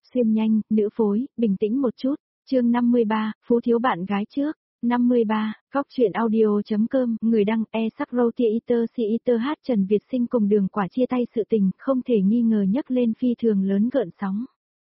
xuyên nhanh, nữ phối, bình tĩnh một chút. Chương 53, Phú thiếu bạn gái trước. 53, Cóc truyện audio.com, người đăng e-sắc-rô-tia-iter-si-iter-h Trần Việt Sinh cùng Đường Quả chia tay sự tình, không thể nghi ngờ nhấc lên phi thường lớn gợn sóng.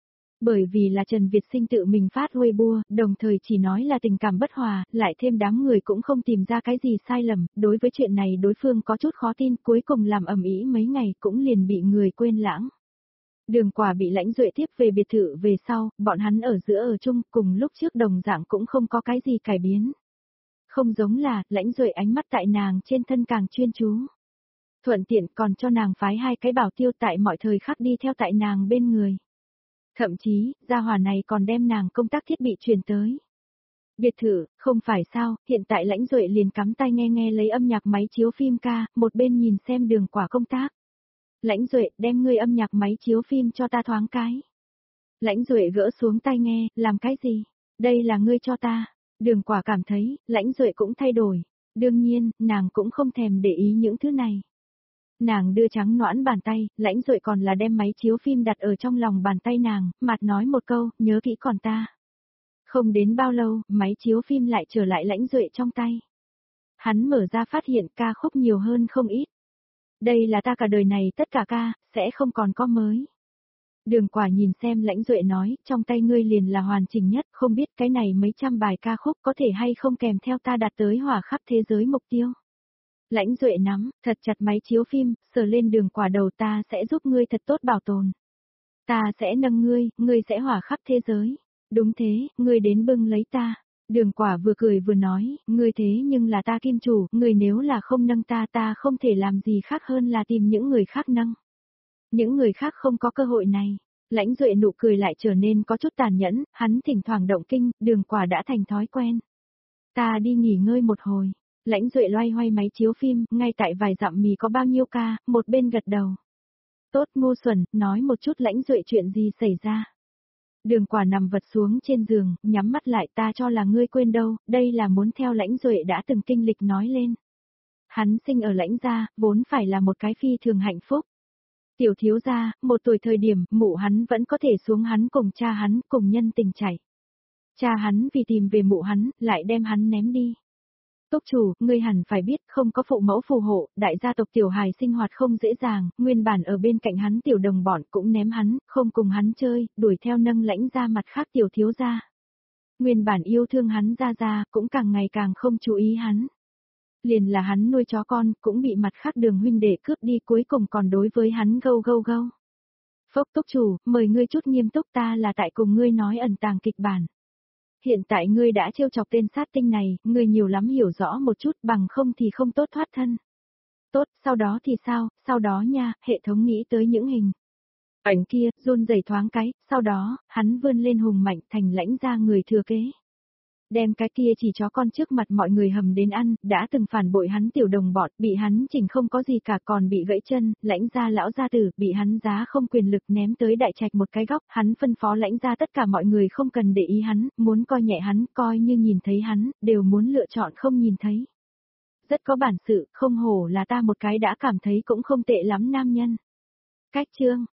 Bởi vì là Trần Việt Sinh tự mình phát Weibo, đồng thời chỉ nói là tình cảm bất hòa, lại thêm đám người cũng không tìm ra cái gì sai lầm, đối với chuyện này đối phương có chút khó tin, cuối cùng làm ầm ĩ mấy ngày cũng liền bị người quên lãng. Đường Quả bị Lãnh Duệ tiếp về biệt thự về sau, bọn hắn ở giữa ở chung cùng lúc trước đồng dạng cũng không có cái gì cải biến. Không giống là, Lãnh Duệ ánh mắt tại nàng trên thân càng chuyên chú. Thuận tiện còn cho nàng phái 2 cái bảo tiêu tại mọi thời khắc đi theo tại nàng bên người. Thậm chí, gia hỏa này còn đem nàng công tác thiết bị truyền tới. Biệt thự, không phải sao, hiện tại Lãnh Duệ liền cắm tai nghe lấy âm nhạc máy chiếu phim ca, một bên nhìn xem Đường Quả công tác. Lãnh Duệ, đem ngươi âm nhạc máy chiếu phim cho ta thoáng cái. Lãnh Duệ gỡ xuống tai nghe, làm cái gì? Đây là ngươi cho ta. Đường Quả cảm thấy, Lãnh Duệ cũng thay đổi. Đương nhiên, nàng cũng không thèm để ý những thứ này. Nàng đưa trắng noãn bàn tay, Lãnh Duệ còn là đem máy chiếu phim đặt ở trong lòng bàn tay nàng, mặt nói một câu, nhớ kỹ còn ta. Không đến bao lâu, máy chiếu phim lại trở lại Lãnh Duệ trong tay. Hắn mở ra phát hiện ca khúc nhiều hơn không ít. Đây là ta cả đời này tất cả ca, sẽ không còn có mới. Đường Quả nhìn xem Lãnh Duệ nói, trong tay ngươi liền là hoàn chỉnh nhất, không biết cái này mấy trăm bài ca khúc có thể hay không kèm theo ta đạt tới hỏa khắp thế giới mục tiêu. Lãnh Duệ nắm, thật chặt máy chiếu phim, sờ lên Đường Quả đầu, ta sẽ giúp ngươi thật tốt bảo tồn. Ta sẽ nâng ngươi sẽ hỏa khắp thế giới. Đúng thế, ngươi đến bưng lấy ta. Đường Quả vừa cười vừa nói, ngươi thế nhưng là ta kim chủ, ngươi nếu là không nâng ta không thể làm gì khác hơn là tìm những người khác nâng. Những người khác không có cơ hội này. Lãnh Duệ nụ cười lại trở nên có chút tàn nhẫn, hắn thỉnh thoảng động kinh, Đường Quả đã thành thói quen. Ta đi nghỉ ngơi một hồi. Lãnh Duệ loay hoay máy chiếu phim, ngay tại vài dặm mì có bao nhiêu ca, một bên gật đầu. Tốt ngu xuẩn, nói một chút Lãnh Duệ chuyện gì xảy ra. Đường Quả nằm vật xuống trên giường, nhắm mắt lại, ta cho là ngươi quên đâu, đây là muốn theo Lãnh Duệ đã từng kinh lịch nói lên. Hắn sinh ở Lãnh gia, vốn phải là một cái phi thường hạnh phúc. Tiểu thiếu gia, 1 tuổi thời điểm, mụ hắn vẫn có thể xuống hắn cùng cha hắn, cùng nhân tình chảy. Cha hắn vì tìm về mụ hắn, lại đem hắn ném đi. Túc chủ, ngươi hẳn phải biết, không có phụ mẫu phù hộ, đại gia tộc tiểu hài sinh hoạt không dễ dàng, nguyên bản ở bên cạnh hắn tiểu đồng bọn cũng ném hắn, không cùng hắn chơi, đuổi theo nâng Lãnh ra mặt khác tiểu thiếu gia. Nguyên bản yêu thương hắn ra, cũng càng ngày càng không chú ý hắn. Liền là hắn nuôi chó con, cũng bị mặt khác Đường huynh đệ cướp đi, cuối cùng còn đối với hắn gâu. Phốc Túc chủ, mời ngươi chút nghiêm túc, ta là tại cùng ngươi nói ẩn tàng kịch bản. Hiện tại ngươi đã trêu chọc tên sát tinh này, ngươi nhiều lắm hiểu rõ một chút, bằng không thì không tốt thoát thân. Tốt, sau đó thì sao, sau đó nha, hệ thống nghĩ tới những hình ảnh kia, run rẩy thoáng cái, sau đó, hắn vươn lên hùng mạnh thành Lãnh ra người thừa kế. Đem cái kia chỉ chó con trước mặt mọi người hầm đến ăn, đã từng phản bội hắn tiểu đồng bọn, bị hắn chỉnh không có gì cả, còn bị gãy chân, Lãnh gia lão gia tử, bị hắn giá không quyền lực ném tới đại trạch một cái góc, hắn phân phó Lãnh gia tất cả mọi người không cần để ý hắn, muốn coi nhẹ hắn, coi như nhìn thấy hắn, đều muốn lựa chọn không nhìn thấy. Rất có bản sự, không hổ là ta một cái đã cảm thấy cũng không tệ lắm nam nhân. Cách chương